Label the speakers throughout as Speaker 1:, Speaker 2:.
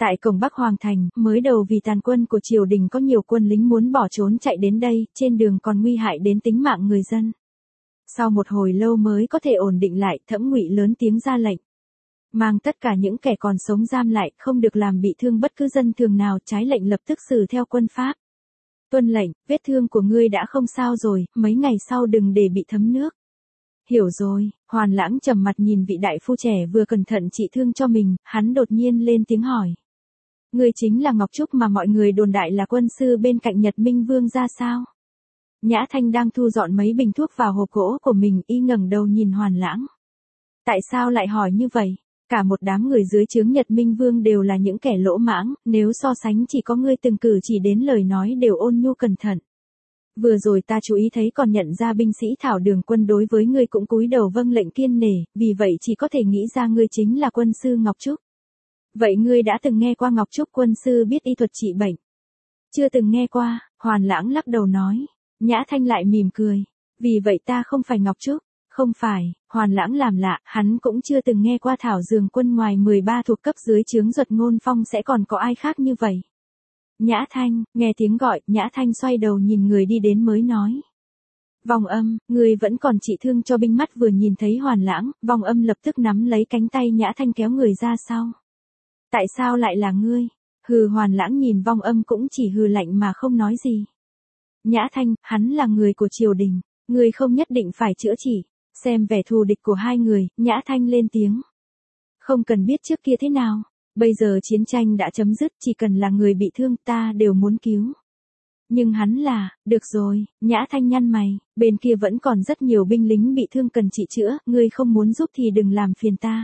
Speaker 1: Tại cổng Bắc Hoàng Thành, mới đầu vì tàn quân của triều đình có nhiều quân lính muốn bỏ trốn chạy đến đây, trên đường còn nguy hại đến tính mạng người dân. Sau một hồi lâu mới có thể ổn định lại, Thẩm Ngụy lớn tiếng ra lệnh. Mang tất cả những kẻ còn sống giam lại, không được làm bị thương bất cứ dân thường nào, trái lệnh lập tức xử theo quân pháp. Tuân lệnh, vết thương của ngươi đã không sao rồi, mấy ngày sau đừng để bị thấm nước. Hiểu rồi, Hoàn Lãng trầm mặt nhìn vị đại phu trẻ vừa cẩn thận trị thương cho mình, hắn đột nhiên lên tiếng hỏi. Ngươi chính là Ngọc Trúc mà mọi người đồn đại là quân sư bên cạnh Nhật Minh Vương ra sao? Nhã Thanh đang thu dọn mấy bình thuốc vào hộp gỗ của mình, y ngẩng đầu nhìn Hoàn Lãng. Tại sao lại hỏi như vậy? Cả một đám người dưới trướng Nhật Minh Vương đều là những kẻ lỗ mãng, nếu so sánh chỉ có ngươi từng cử chỉ đến lời nói đều ôn nhu cẩn thận. Vừa rồi ta chú ý thấy còn nhận ra binh sĩ Thảo Đường quân đối với ngươi cũng cúi đầu vâng lệnh kiên nể, vì vậy chỉ có thể nghĩ ra ngươi chính là quân sư Ngọc Trúc. Vậy ngươi đã từng nghe qua Ngọc Trúc quân sư biết y thuật trị bệnh? Chưa từng nghe qua, Hoàn Lãng lắc đầu nói. Nhã Thanh lại mỉm cười. Vì vậy ta không phải Ngọc Trúc. Không phải, Hoàn Lãng làm lạ, hắn cũng chưa từng nghe qua Thảo Dường quân ngoài 13 thuộc cấp dưới trướng Duật Ngôn Phong sẽ còn có ai khác như vậy. Nhã Thanh, nghe tiếng gọi, Nhã Thanh xoay đầu nhìn người đi đến mới nói. Vong Âm, người vẫn còn trị thương cho binh, mắt vừa nhìn thấy Hoàn Lãng, Vong Âm lập tức nắm lấy cánh tay Nhã Thanh kéo người ra sau. Tại sao lại là ngươi? Hừ, Hoàn Lãng nhìn Vong Âm cũng chỉ hừ lạnh mà không nói gì. Nhã Thanh, hắn là người của triều đình, ngươi không nhất định phải chữa trị. Xem vẻ thù địch của hai người, Nhã Thanh lên tiếng. Không cần biết trước kia thế nào, bây giờ chiến tranh đã chấm dứt, chỉ cần là người bị thương ta đều muốn cứu. Nhưng hắn là, được rồi, Nhã Thanh nhăn mày, bên kia vẫn còn rất nhiều binh lính bị thương cần trị chữa, ngươi không muốn giúp thì đừng làm phiền ta.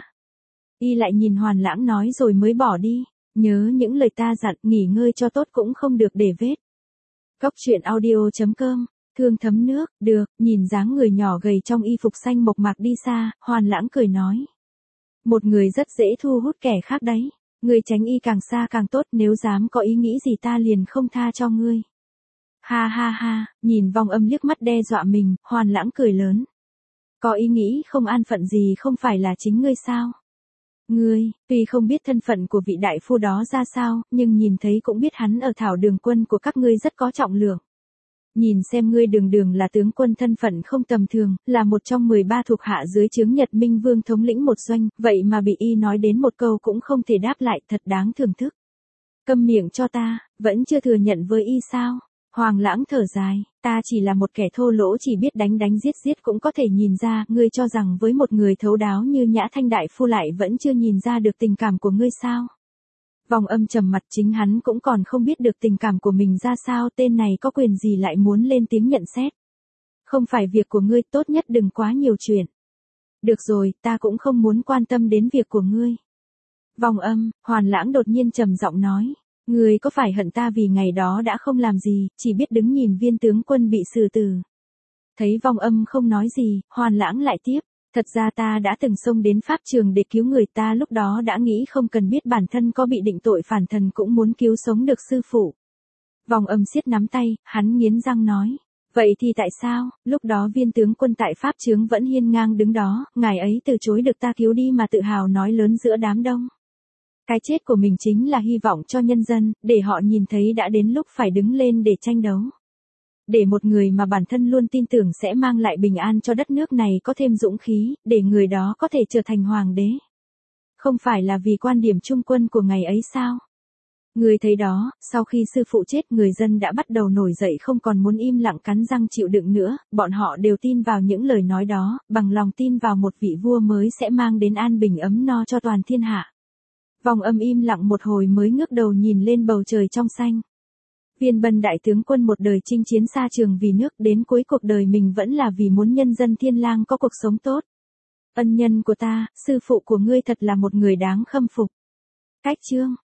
Speaker 1: Y lại nhìn Hoàn Lãng nói rồi mới bỏ đi, nhớ những lời ta dặn, nghỉ ngơi cho tốt cũng không được để vết. Góc truyện audio.com. Thương thấm nước, được, nhìn dáng người nhỏ gầy trong y phục xanh mộc mạc đi xa, Hoàn Lãng cười nói. Một người rất dễ thu hút kẻ khác đấy, ngươi tránh y càng xa càng tốt, nếu dám có ý nghĩ gì ta liền không tha cho ngươi. Ha ha ha, nhìn Vong Âm liếc mắt đe dọa mình, Hoàn Lãng cười lớn. Có ý nghĩ không an phận gì không phải là chính ngươi sao? Ngươi, tuy không biết thân phận của vị đại phu đó ra sao, nhưng nhìn thấy cũng biết hắn ở Thảo Đường quân của các ngươi rất có trọng lượng. Nhìn xem ngươi đường đường là tướng quân, thân phận không tầm thường, là một trong 13 thuộc hạ dưới trướng Nhật Minh Vương thống lĩnh một doanh, vậy mà bị y nói đến một câu cũng không thể đáp lại, thật đáng thưởng thức. Câm miệng cho ta, vẫn chưa thừa nhận với y sao? Hoàng Lãng thở dài, ta chỉ là một kẻ thô lỗ chỉ biết đánh đánh giết giết cũng có thể nhìn ra, ngươi cho rằng với một người thấu đáo như Nhã Thanh đại phu lại vẫn chưa nhìn ra được tình cảm của ngươi sao? Vong Âm trầm mặt, chính hắn cũng còn không biết được tình cảm của mình ra sao, tên này có quyền gì lại muốn lên tiếng nhận xét. Không phải việc của ngươi, tốt nhất đừng quá nhiều chuyện. Được rồi, ta cũng không muốn quan tâm đến việc của ngươi. Vong Âm, Hoàn Lãng đột nhiên trầm giọng nói. Ngươi có phải hận ta vì ngày đó đã không làm gì, chỉ biết đứng nhìn viên tướng quân bị xử tử. Thấy Vong Âm không nói gì, Hoàn Lãng lại tiếp. Thật ra ta đã từng xông đến pháp trường để cứu người, ta lúc đó đã nghĩ không cần biết bản thân có bị định tội phản thần cũng muốn cứu sống được sư phụ. Vong Âm siết nắm tay, hắn nghiến răng nói. Vậy thì tại sao, lúc đó viên tướng quân tại pháp chướng vẫn hiên ngang đứng đó, ngài ấy từ chối được ta cứu đi mà tự hào nói lớn giữa đám đông. Cái chết của mình chính là hy vọng cho nhân dân, để họ nhìn thấy đã đến lúc phải đứng lên để tranh đấu. Để một người mà bản thân luôn tin tưởng sẽ mang lại bình an cho đất nước này có thêm dũng khí, để người đó có thể trở thành hoàng đế. Không phải là vì quan điểm trung quân của ngày ấy sao? Người thấy đó, sau khi sư phụ chết người dân đã bắt đầu nổi dậy, không còn muốn im lặng cắn răng chịu đựng nữa, bọn họ đều tin vào những lời nói đó, bằng lòng tin vào một vị vua mới sẽ mang đến an bình ấm no cho toàn thiên hạ. Vong Âm im lặng một hồi mới ngước đầu nhìn lên bầu trời trong xanh. Viên Bân đại tướng quân một đời chinh chiến xa trường vì nước, đến cuối cuộc đời mình vẫn là vì muốn nhân dân Thiên Lang có cuộc sống tốt. Ân nhân của ta, sư phụ của ngươi thật là một người đáng khâm phục. Cách chương